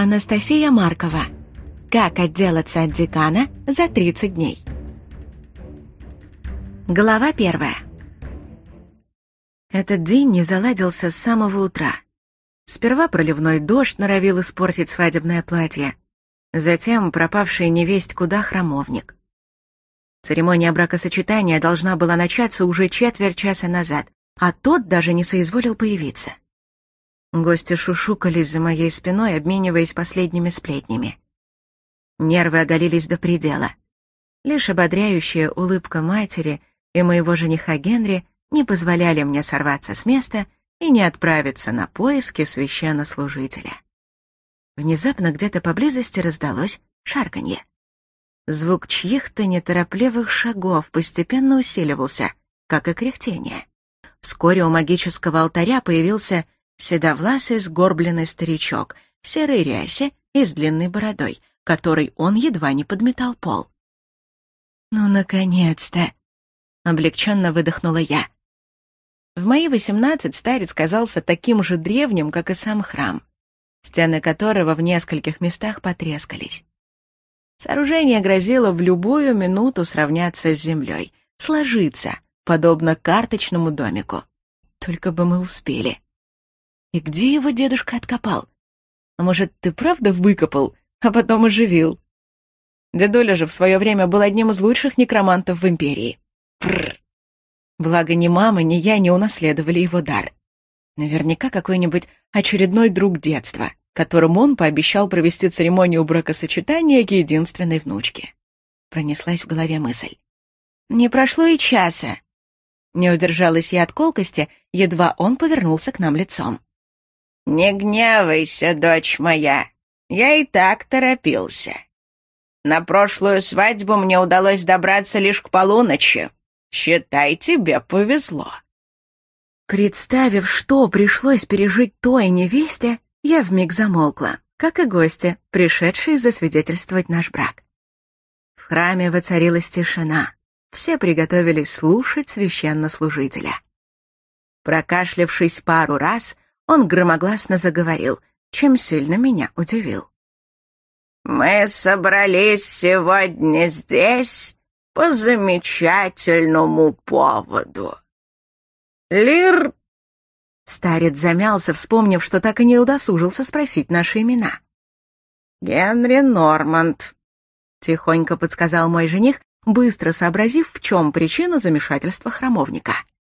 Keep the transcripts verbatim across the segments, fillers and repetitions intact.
Анастасия Маркова. Как отделаться от декана за тридцать дней. Глава первая. Этот день не заладился с самого утра. Сперва проливной дождь норовил испортить свадебное платье, затем пропавший невесть куда храмовник. Церемония бракосочетания должна была начаться уже четверть часа назад, а тот даже не соизволил появиться. Гости шушукались за моей спиной, обмениваясь последними сплетнями. Нервы оголились до предела. Лишь ободряющая улыбка матери и моего жениха Генри не позволяли мне сорваться с места и не отправиться на поиски священнослужителя. Внезапно где-то поблизости раздалось шарканье. Звук чьих-то неторопливых шагов постепенно усиливался, как и кряхтение. Вскоре у магического алтаря появился седовласый сгорбленный старичок в серой рясе и с длинной бородой, которой он едва не подметал пол. «Ну, наконец-то!» — облегченно выдохнула я. В мои восемнадцать старец казался таким же древним, как и сам храм, стены которого в нескольких местах потрескались. Сооружение грозило в любую минуту сравняться с землей, сложиться, подобно карточному домику. Только бы мы успели. И где его дедушка откопал? А может, ты правда выкопал, а потом оживил? Дедуля же в свое время был одним из лучших некромантов в империи. Прррр. Благо ни мама, ни я не унаследовали его дар. Наверняка какой-нибудь очередной друг детства, которому он пообещал провести церемонию бракосочетания к единственной внучке. Пронеслась в голове мысль. Не прошло и часа. Не удержалась я от колкости, едва он повернулся к нам лицом. «Не гневайся, дочь моя, я и так торопился. На прошлую свадьбу мне удалось добраться лишь к полуночи. Считай, тебе повезло». Представив, что пришлось пережить той невесте, я вмиг замолкла, как и гости, пришедшие засвидетельствовать наш брак. В храме воцарилась тишина. Все приготовились слушать священнослужителя. Прокашлявшись пару раз, он громогласно заговорил, чем сильно меня удивил. «Мы собрались сегодня здесь по замечательному поводу. Лир...» Старец замялся, вспомнив, что так и не удосужился спросить наши имена. «Генри Норманд», — тихонько подсказал мой жених, быстро сообразив, в чем причина замешательства храмовника.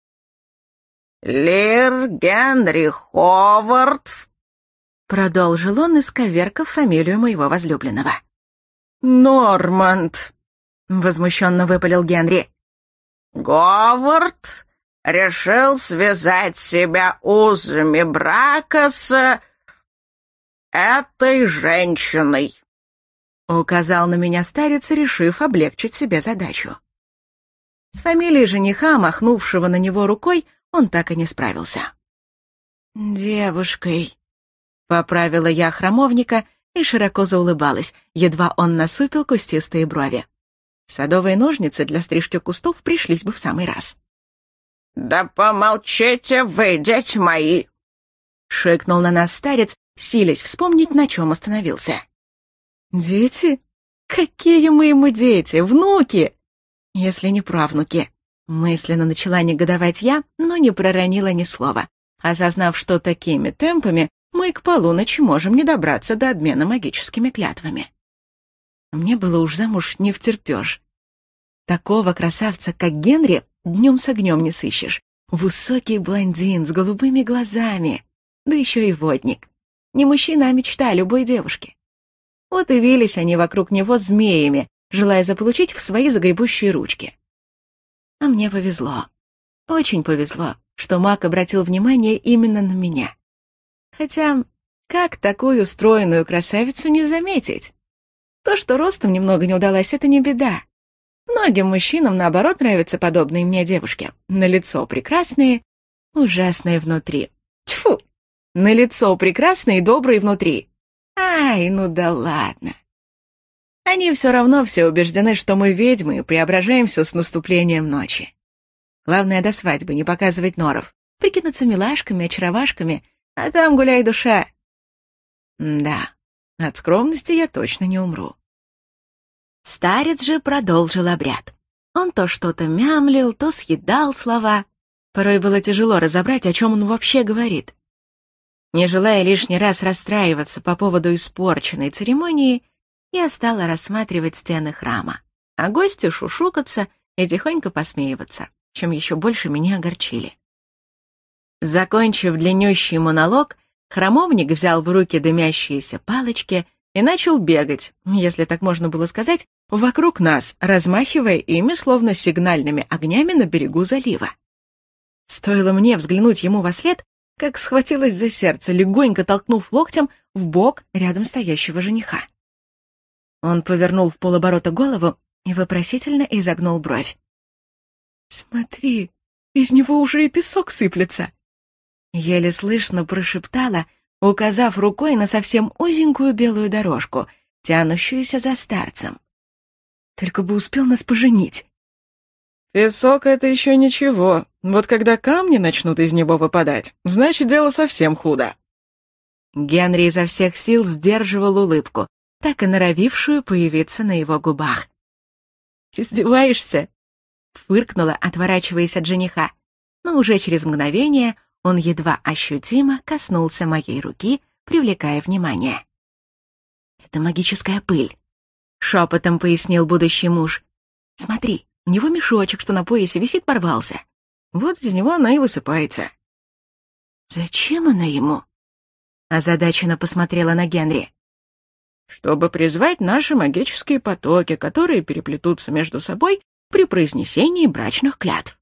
«Лир Генри Ховард», — продолжил он, исковеркав фамилию моего возлюбленного. «Норманд», — возмущенно выпалил Генри. «Говард решил связать себя узами брака с этой женщиной», — указал на меня старец, решив облегчить себе задачу. С фамилией жениха, махнувшего на него рукой, он так и не справился. «Девушкой», — поправила я храмовника и широко заулыбалась, едва он насупил кустистые брови. Садовые ножницы для стрижки кустов пришлись бы в самый раз. «Да помолчите вы, дети мои!» — шикнул на нас старец, силясь вспомнить, на чем остановился. «Дети? Какие мы ему дети? Внуки? Если не правнуки?» Мысленно начала негодовать я, но не проронила ни слова, осознав, что такими темпами мы к полуночи можем не добраться до обмена магическими клятвами. Мне было уж замуж не втерпёшь. Такого красавца, как Генри, днем с огнем не сыщешь. Высокий блондин с голубыми глазами, да еще и водник. Не мужчина, а мечта любой девушки. Вот и вились они вокруг него змеями, желая заполучить в свои загребущие ручки. А мне повезло. Очень повезло, что маг обратил внимание именно на меня. Хотя, как такую стройную красавицу не заметить? То, что ростом немного не удалось, это не беда. Многим мужчинам, наоборот, нравятся подобные мне девушки. Налицо прекрасные, ужасные внутри. Тьфу! Налицо прекрасные и добрые внутри. Ай, ну да ладно. Они все равно все убеждены, что мы ведьмы и преображаемся с наступлением ночи. Главное, до свадьбы не показывать норов, прикинуться милашками, очаровашками, а там гуляй душа. Да, От скромности я точно не умру. Старец же продолжил обряд. Он то что-то мямлил, то съедал слова. Порой было тяжело разобрать, о чем он вообще говорит. Не желая лишний раз расстраиваться по поводу испорченной церемонии, я стала рассматривать стены храма, а гости шушукаться и тихонько посмеиваться, чем еще больше меня огорчили. Закончив длиннющий монолог, храмовник взял в руки дымящиеся палочки и начал бегать, если так можно было сказать, вокруг нас, размахивая ими, словно сигнальными огнями на берегу залива. Стоило мне взглянуть ему вослед, как схватилась за сердце, легонько толкнув локтем в бок рядом стоящего жениха. Он повернул в полоборота голову и вопросительно изогнул бровь. «Смотри, из него уже и песок сыплется!» Еле слышно прошептала, указав рукой на совсем узенькую белую дорожку, тянущуюся за старцем. «Только бы успел нас поженить!» «Песок — это еще ничего. Вот когда камни начнут из него выпадать, значит, дело совсем худо». Генри изо всех сил сдерживал улыбку, так и норовившую появиться на его губах. «Издеваешься?» — фыркнула, отворачиваясь от жениха, но уже через мгновение он едва ощутимо коснулся моей руки, привлекая внимание. «Это магическая пыль», — шепотом пояснил будущий муж. «Смотри, у него мешочек, что на поясе висит, порвался. Вот из него она и высыпается». «Зачем она ему?» Озадаченно посмотрела на Генри. «Чтобы призвать наши магические потоки, которые переплетутся между собой при произнесении брачных клятв».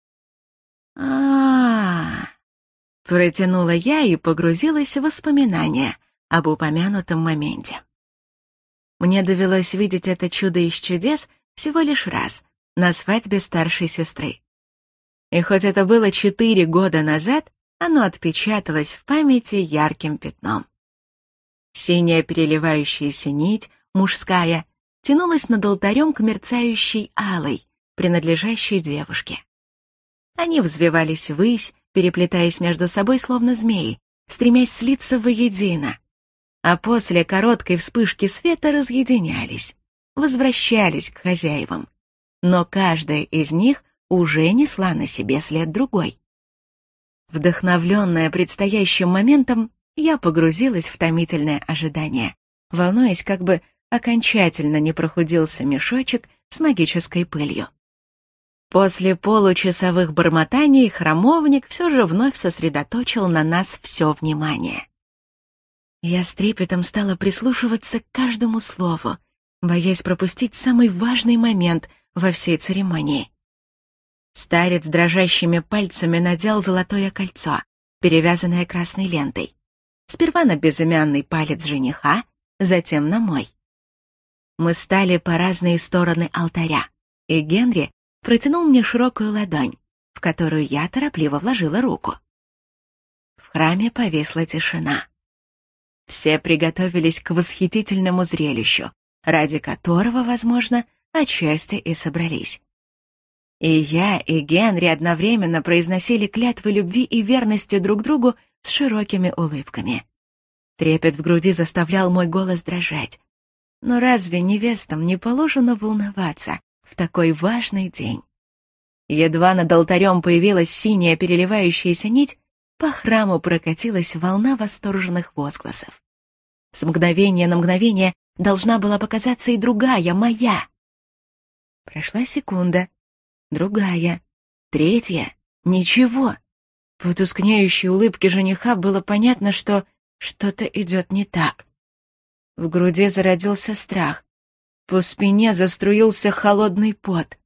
А-а-а, протянула я и погрузилась в воспоминания об упомянутом моменте. Мне довелось видеть это чудо из чудес всего лишь раз, на свадьбе старшей сестры. И хоть это было четыре года назад, оно отпечаталось в памяти ярким пятном. Синяя переливающаяся нить, мужская, тянулась над алтарем к мерцающей алой, принадлежащей девушке. Они взвивались ввысь, переплетаясь между собой словно змеи, стремясь слиться воедино, а после короткой вспышки света разъединялись, возвращались к хозяевам, но каждая из них уже несла на себе след другой. Вдохновленная предстоящим моментом, я погрузилась в томительное ожидание, волнуясь, как бы окончательно не прохудился мешочек с магической пылью. После получасовых бормотаний храмовник все же вновь сосредоточил на нас все внимание. Я с трепетом стала прислушиваться к каждому слову, боясь пропустить самый важный момент во всей церемонии. Старец дрожащими пальцами надел золотое кольцо, перевязанное красной лентой. Сперва на безымянный палец жениха, затем на мой. Мы стали по разные стороны алтаря, и Генри протянул мне широкую ладонь, в которую я торопливо вложила руку. В храме повисла тишина. Все приготовились к восхитительному зрелищу, ради которого, возможно, отчасти и собрались. И я, и Генри одновременно произносили клятвы любви и верности друг другу с широкими улыбками. Трепет в груди заставлял мой голос дрожать. Но разве невестам не положено волноваться в такой важный день? Едва над алтарем появилась синяя переливающаяся нить, по храму прокатилась волна восторженных возгласов. С мгновения на мгновение должна была показаться и другая, моя. Прошла секунда, другая, третья, ничего. По тускнеющей улыбке жениха было понятно, что что-то идет не так. В груди зародился страх. По спине заструился холодный пот.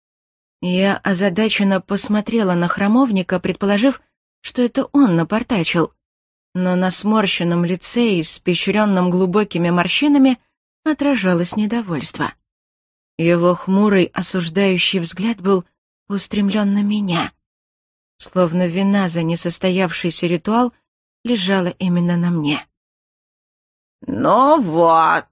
Я озадаченно посмотрела на храмовника, предположив, что это он напортачил, но на сморщенном лице, испещренном глубокими морщинами, отражалось недовольство. Его хмурый, осуждающий взгляд был устремлен на меня, словно вина за несостоявшийся ритуал лежала именно на мне. «Ну вот»,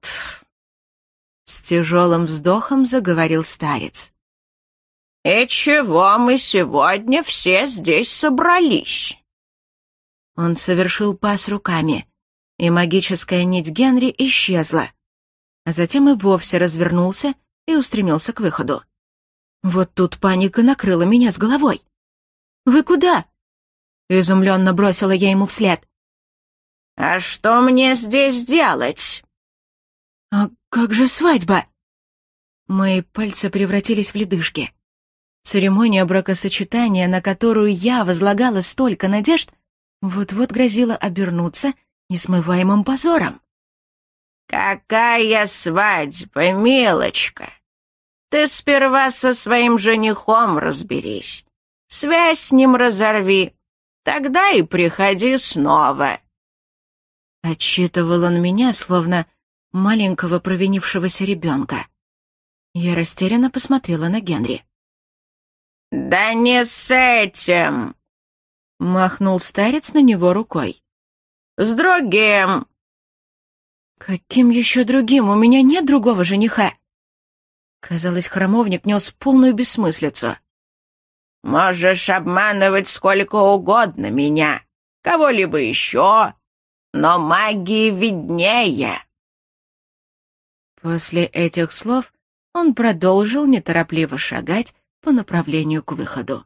— с тяжелым вздохом заговорил старец. «И чего мы сегодня все здесь собрались?» Он совершил пас руками. и магическая нить Генри исчезла, а затем и вовсе развернулся и устремился к выходу. Вот тут паника накрыла меня с головой. «Вы куда?» — изумленно бросила я ему вслед. «А что мне здесь делать?» «А как же свадьба?» Мои пальцы превратились в ледышки. Церемония бракосочетания, на которую я возлагала столько надежд, вот-вот грозила обернуться несмываемым позором. «Какая свадьба, милочка! Ты сперва со своим женихом разберись, связь с ним разорви, тогда и приходи снова». Отчитывал он меня, словно маленького провинившегося ребенка. Я растерянно посмотрела на Генри. «Да не с этим!» — махнул старец на него рукой. «С другим!» «Каким еще другим? У меня нет другого жениха!» Казалось, храмовник нес полную бессмыслицу. «Можешь обманывать сколько угодно меня, кого-либо еще, но магии виднее!» После этих слов он продолжил неторопливо шагать по направлению к выходу.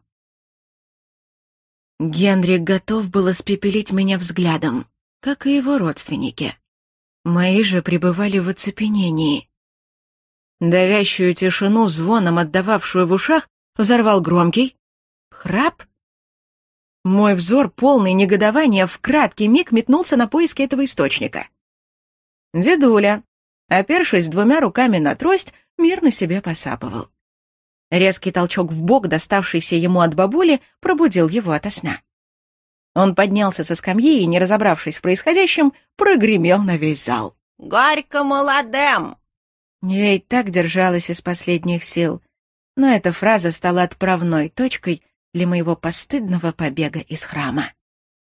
Генри готов был испепелить меня взглядом, как и его родственники. Мои же пребывали в оцепенении. Давящую тишину, звоном отдававшую в ушах, взорвал громкий храп. Мой взор, полный негодования, в краткий миг метнулся на поиски этого источника. Дедуля, опершись двумя руками на трость, мирно себе посапывал. Резкий толчок в бок, доставшийся ему от бабули, пробудил его ото сна. Он поднялся со скамьи и, не разобравшись в происходящем, прогремел на весь зал. «Горько молодым!» Я и так держалась из последних сил, но эта фраза стала отправной точкой для моего постыдного побега из храма.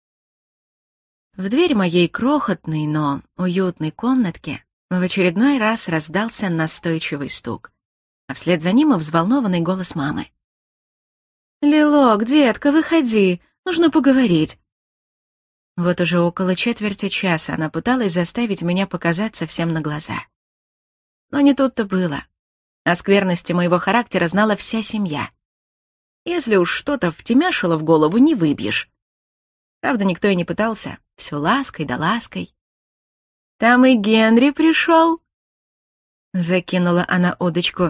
В дверь моей крохотной, но уютной комнатки в очередной раз раздался настойчивый стук, а вслед за ним и взволнованный голос мамы. «Лилок, детка, выходи, нужно поговорить». Вот уже около четверти часа она пыталась заставить меня показаться всем на глаза. Но не тут-то было. О скверности моего характера знала вся семья. Если уж что-то втемяшило в голову, не выбьешь. Правда, никто и не пытался, все лаской да лаской. «Там и Генри пришел», — закинула она удочку.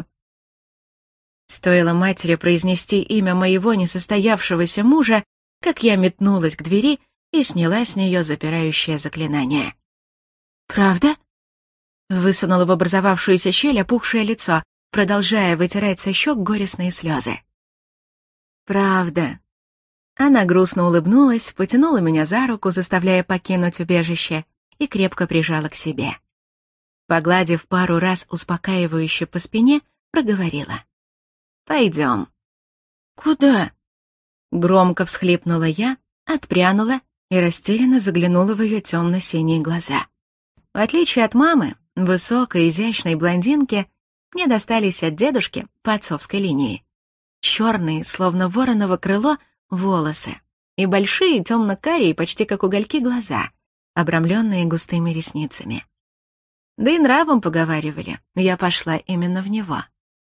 Стоило матери произнести имя моего несостоявшегося мужа, как я метнулась к двери и сняла с нее запирающее заклинание. «Правда?» — высунула в образовавшуюся щель опухшее лицо, продолжая вытирать со щек горестные слезы. «Правда». Она грустно улыбнулась, потянула меня за руку, заставляя покинуть убежище, и крепко прижала к себе. Погладив пару раз успокаивающе по спине, проговорила. «Пойдем». «Куда?» Громко всхлипнула я, отпрянула и растерянно заглянула в ее темно-синие глаза. В отличие от мамы, высокой, изящной блондинки, мне достались от дедушки по отцовской линии. Черные, словно вороново крыло, волосы и большие темно-карие, почти как угольки, глаза, обрамленные густыми ресницами. Да и нравом поговаривали, я пошла именно в него.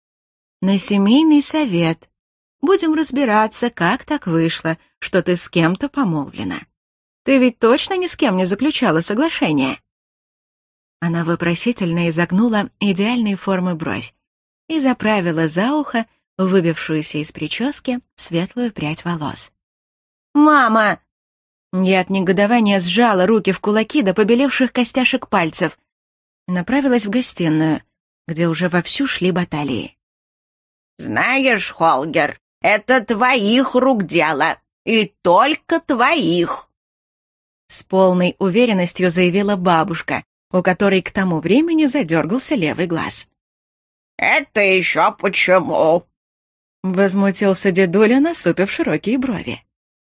На семейный совет. Будем разбираться, как так вышло, что ты с кем-то помолвлена. Ты ведь точно ни с кем не заключала соглашение?» Она вопросительно изогнула идеальной формы бровь и заправила за ухо выбившуюся из прически светлую прядь волос. «Мама!» Я от негодования сжала руки в кулаки до побелевших костяшек пальцев и направилась в гостиную, где уже вовсю шли баталии. «Знаешь, Холгер, это твоих рук дело, и только твоих!» С полной уверенностью заявила бабушка, у которой к тому времени задергался левый глаз. «Это еще почему?» Возмутился дедуля, насупив широкие брови.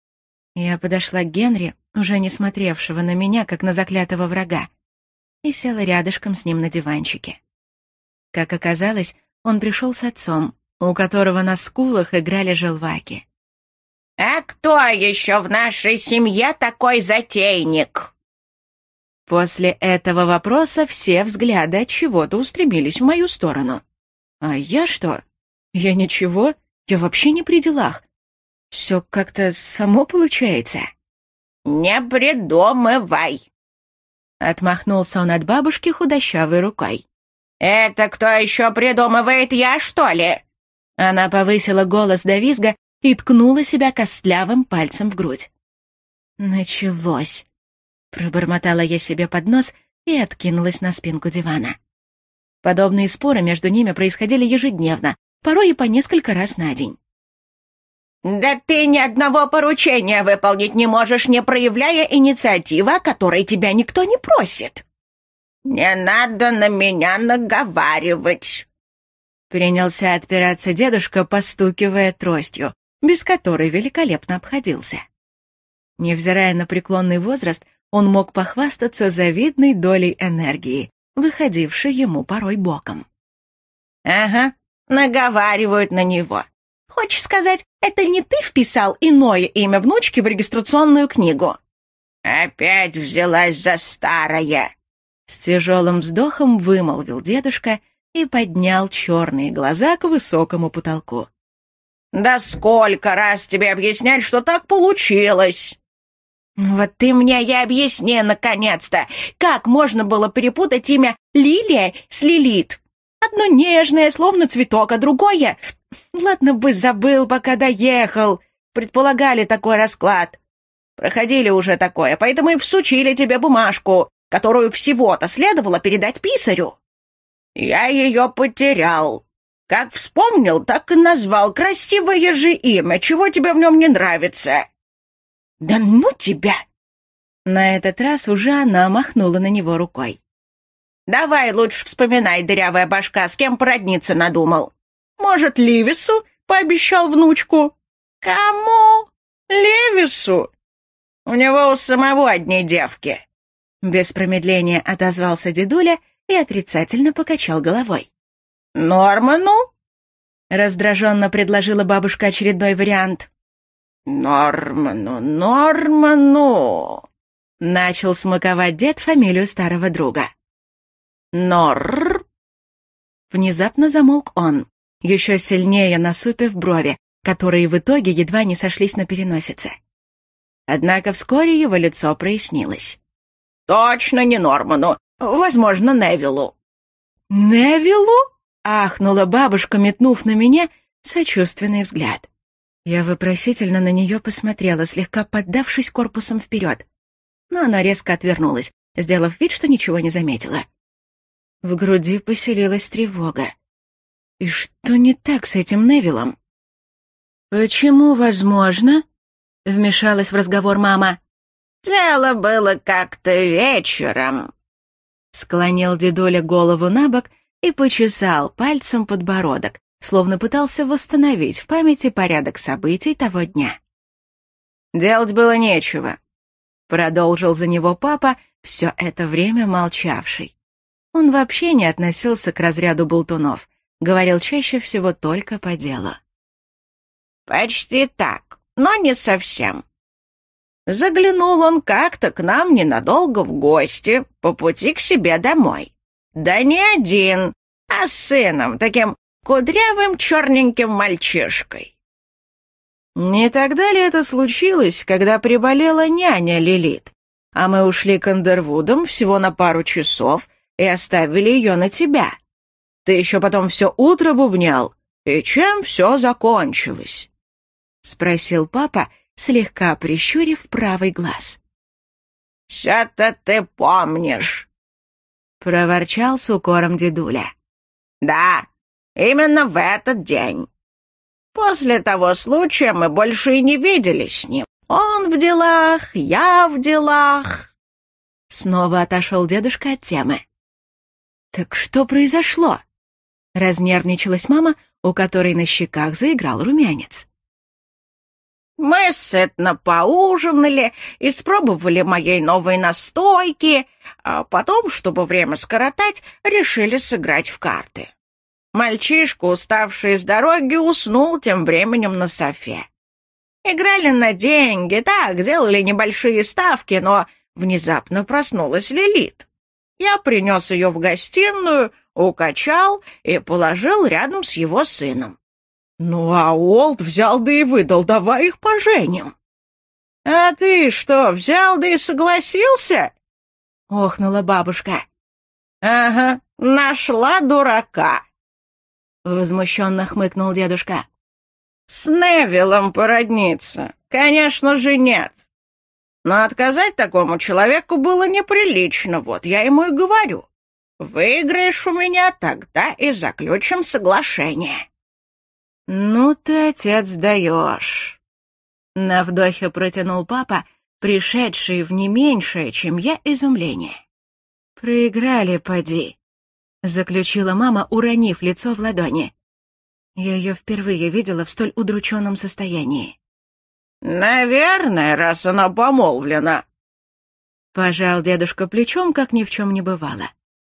Я подошла к Генри, уже не смотревшего на меня, как на заклятого врага, и села рядышком с ним на диванчике. Как оказалось, он пришел с отцом, у которого на скулах играли желваки. «А кто еще в нашей семье такой затейник?» После этого вопроса все взгляды от чего-то устремились в мою сторону. А я что? Я ничего, я вообще не при делах. Все как-то само получается. «Не придумывай!» Отмахнулся он от бабушки худощавой рукой. «Это кто еще придумывает, я, что ли?» Она повысила голос до визга и ткнула себя костлявым пальцем в грудь. «Началось!» — пробормотала я себе под нос и откинулась на спинку дивана. Подобные споры между ними происходили ежедневно, порой и по несколько раз на день. «Да ты ни одного поручения выполнить не можешь, не проявляя инициативы, о которой тебя никто не просит. Не надо на меня наговаривать!» Принялся отпираться дедушка, постукивая тростью, без которой великолепно обходился. Невзирая на преклонный возраст, он мог похвастаться завидной долей энергии, выходившей ему порой боком. «Ага, наговаривают на него. Хочешь сказать, это не ты вписал иное имя внучки в регистрационную книгу?» «Опять взялась за старое!» С тяжелым вздохом вымолвил дедушка и поднял черные глаза к высокому потолку. «Да сколько раз тебе объяснять, что так получилось?» «Вот ты мне и объясни, наконец-то, как можно было перепутать имя Лилия с Лилит? Одно нежное, словно цветок, а другое... Ладно бы забыл, пока доехал. Предполагали такой расклад. Проходили уже такое, поэтому и всучили тебе бумажку, которую всего-то следовало передать писарю. Я ее потерял. Как вспомнил, так и назвал. Красивое же имя, чего тебе в нем не нравится?» «Да ну тебя!» На этот раз уже она махнула на него рукой. «Давай лучше вспоминай, дырявая башка, с кем породниться надумал. Может, Ливису пообещал внучку?» «Кому? Левису? У него у самого одни девки». Без промедления отозвался дедуля и отрицательно покачал головой. «Норману?» Раздраженно предложила бабушка очередной вариант. «Норману, Норману!» Начал смаковать дед фамилию старого друга. «Норр!» Внезапно замолк он, еще сильнее насупив брови, которые в итоге едва не сошлись на переносице. Однако вскоре его лицо прояснилось. «Точно не Норману, возможно, Невиллу». «Невиллу?» — ахнула бабушка, метнув на меня сочувственный взгляд. Я вопросительно на нее посмотрела, слегка поддавшись корпусом вперед. Но она резко отвернулась, сделав вид, что ничего не заметила. В груди поселилась тревога. И что не так с этим Невиллом? «Почему возможно?» — вмешалась в разговор мама. «Дело было как-то вечером», — склонил дедуля голову на бок и почесал пальцем подбородок, словно пытался восстановить в памяти порядок событий того дня. «Делать было нечего», — продолжил за него папа, все это время молчавший. Он вообще не относился к разряду болтунов, говорил чаще всего только по делу. «Почти так, но не совсем. Заглянул он как-то к нам ненадолго в гости, по пути к себе домой. Да не один, а с сыном, таким кудрявым черненьким мальчишкой». Не тогда ли это случилось, когда приболела няня Лилит, а мы ушли к Андервудам всего на пару часов и оставили ее на тебя? Ты еще потом все утро бубнял, и чем все закончилось? — спросил папа, слегка прищурив правый глаз. «Все-то ты помнишь», — проворчал с укором дедуля. «Да, именно в этот день. После того случая мы больше и не виделись с ним. Он в делах, я в делах». Снова отошел дедушка от темы. «Так что произошло?» — разнервничалась мама, у которой на щеках заиграл румянец. «Мы сытно поужинали, испробовали моей новой настойки, а потом, чтобы время скоротать, решили сыграть в карты. Мальчишка, уставший с дороги, уснул тем временем на софе. Играли на деньги, так, делали небольшие ставки, но внезапно проснулась Лилит. Я принес ее в гостиную, укачал и положил рядом с его сыном. Ну, а Уолт взял да и выдал: давай их поженим. А ты что, взял да и согласился? — охнула бабушка. «Ага, нашла дурака!» — возмущенно хмыкнул дедушка. «С Невиллом породниться? Конечно же нет. Но отказать такому человеку было неприлично, вот я ему и говорю. Выиграешь у меня, тогда и заключим соглашение». «Ну ты, отец, даешь!» — на вдохе протянул папа, пришедший в не меньшее, чем я, изумление. «Проиграли, поди», — заключила мама, уронив лицо в ладони. Я ее впервые видела в столь удрученном состоянии. «Наверное, раз она помолвлена», — пожал дедушка плечом, как ни в чем не бывало.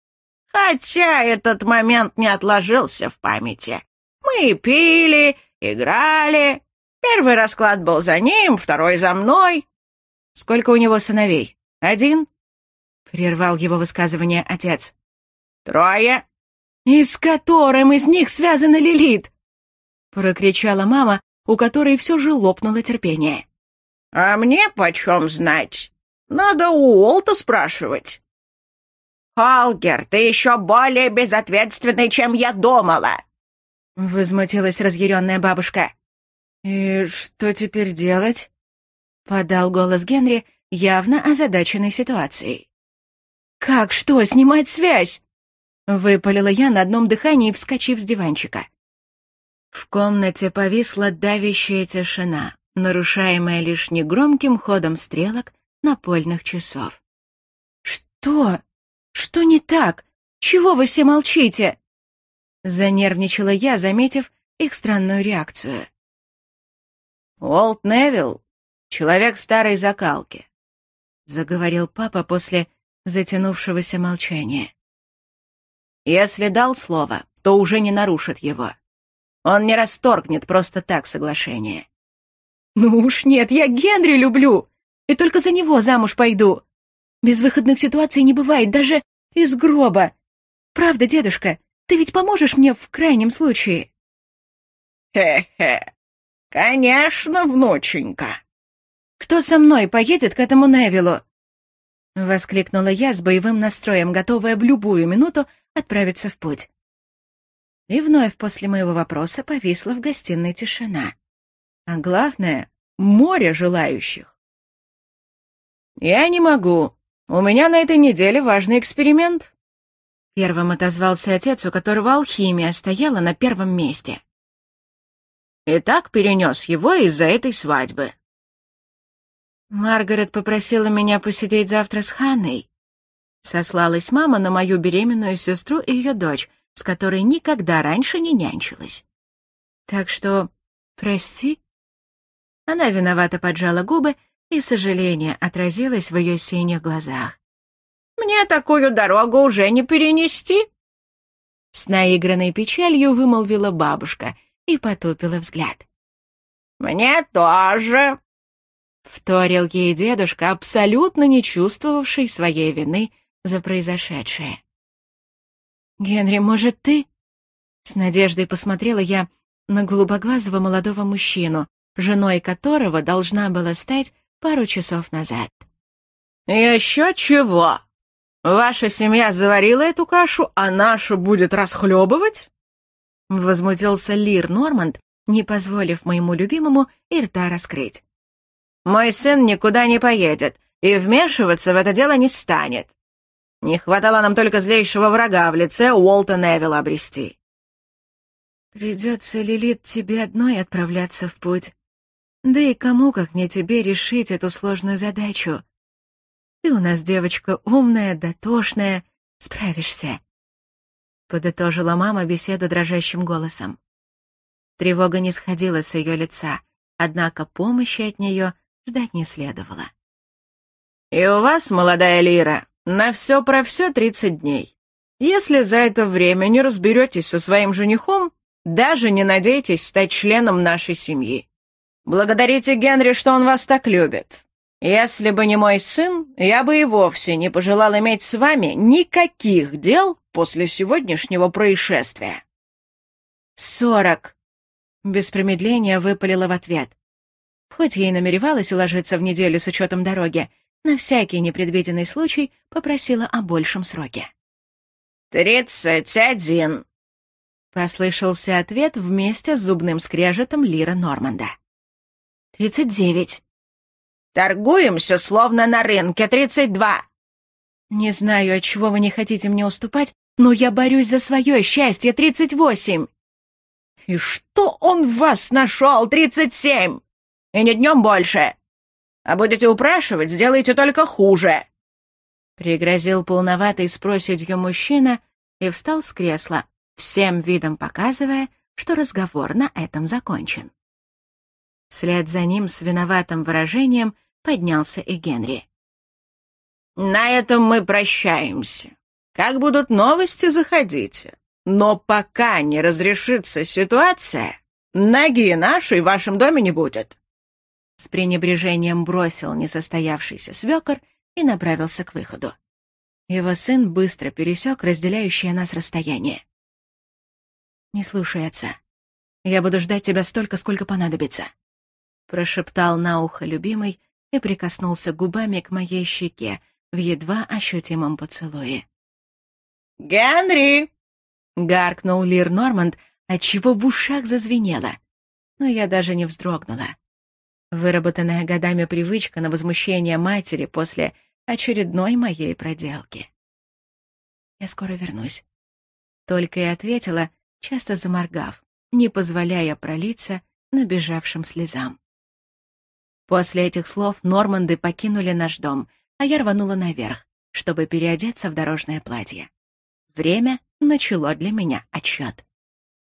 «Хотя этот момент не отложился в памяти. Мы пили, играли. Первый расклад был за ним, второй за мной». «Сколько у него сыновей? Один?» — прервал его высказывание отец. «Трое». «И с которым из них связана Лилит?» — прокричала мама, у которой все же лопнуло терпение. «А мне почем знать? Надо у Уолта спрашивать». «Холгер, ты еще более безответственный, чем я думала!» — возмутилась разъяренная бабушка. «И что теперь делать?» — подал голос Генри, явно озадаченной ситуацией. «Как что, снимать связь?» — выпалила я на одном дыхании, вскочив с диванчика. В комнате повисла давящая тишина, нарушаемая лишь негромким ходом стрелок напольных часов. «Что? Что не так? Чего вы все молчите?» Занервничала я, заметив их странную реакцию. «Уолт Невилл — человек старой закалки», — заговорил папа после затянувшегося молчания. «Если дал слово, то уже не нарушит его. Он не расторгнет просто так соглашение». «Ну уж нет, я Генри люблю, и только за него замуж пойду. Безвыходных ситуаций не бывает, даже из гроба. Правда, дедушка, ты ведь поможешь мне в крайнем случае?» «Хе-хе, конечно, внученька». «Кто со мной поедет к этому Невиллу?» — воскликнула я с боевым настроем, готовая в любую минуту отправиться в путь. И вновь после моего вопроса повисла в гостиной тишина. А главное — море желающих. «Я не могу. У меня на этой неделе важный эксперимент», — первым отозвался отец, у которого алхимия стояла на первом месте. И так перенес его из-за этой свадьбы. «Маргарет попросила меня посидеть завтра с Ханной», — сослалась мама на мою беременную сестру и ее дочь, с которой никогда раньше не нянчилась. «Так что, прости». Она виновато поджала губы, и сожаление отразилось в ее синих глазах. «Мне такую дорогу уже не перенести», — с наигранной печалью вымолвила бабушка и потупила взгляд. «Мне тоже», — вторил ей дедушка, абсолютно не чувствовавший своей вины за произошедшее. «Генри, может, ты?» С надеждой посмотрела я на голубоглазого молодого мужчину, женой которого должна была стать пару часов назад. «Еще чего? Ваша семья заварила эту кашу, а наша будет расхлебывать?» Возмутился Лир Норманд, не позволив моему любимому и рта раскрыть. «Мой сын никуда не поедет и вмешиваться в это дело не станет. Не хватало нам только злейшего врага в лице Уолта Невилла обрести». «Придется, Лилит, тебе одной отправляться в путь. Да и кому, как не тебе, решить эту сложную задачу? Ты у нас девочка умная, дотошная, справишься», — подытожила мама беседу дрожащим голосом. Тревога не сходила с ее лица, однако помощи от нее ждать не следовало. «И у вас, молодая Лира, на все про все тридцать дней. Если за это время не разберетесь со своим женихом, даже не надейтесь стать членом нашей семьи. Благодарите Генри, что он вас так любит. Если бы не мой сын, я бы и вовсе не пожелал иметь с вами никаких дел после сегодняшнего происшествия». «Сорок!» — без промедления выпалила в ответ. Хоть я и намеревалась уложиться в неделю с учетом дороги, на всякий непредвиденный случай попросила о большем сроке. «Тридцать один!» — послышался ответ вместе с зубным скрежетом Лира Норманда. «Тридцать девять!» «Торгуемся, словно на рынке, тридцать два!» «Не знаю, от чего вы не хотите мне уступать, но я борюсь за свое счастье, тридцать восемь!» «И что он в вас нашел, тридцать семь? И не днем больше! А будете упрашивать, сделайте только хуже!» Пригрозил полноватый с проседью мужчина и встал с кресла, всем видом показывая, что разговор на этом закончен. Вслед за ним с виноватым выражением поднялся и Генри. «На этом мы прощаемся. Как будут новости, заходите. Но пока не разрешится ситуация, ноги нашей в вашем доме не будет». С пренебрежением бросил несостоявшийся свекор и направился к выходу. Его сын быстро пересек разделяющее нас расстояние. «Не слушай отца. Я буду ждать тебя столько, сколько понадобится», — прошептал на ухо любимый и прикоснулся губами к моей щеке в едва ощутимом поцелуе. «Генри!» — гаркнул Лир Норманд, отчего в ушах зазвенело. Но я даже не вздрогнула. Выработанная годами привычка на возмущение матери после очередной моей проделки. «Я скоро вернусь», — только и ответила, часто заморгав, не позволяя пролиться набежавшим слезам. После этих слов Норманды покинули наш дом, а я рванула наверх, чтобы переодеться в дорожное платье. Время начало для меня отсчет.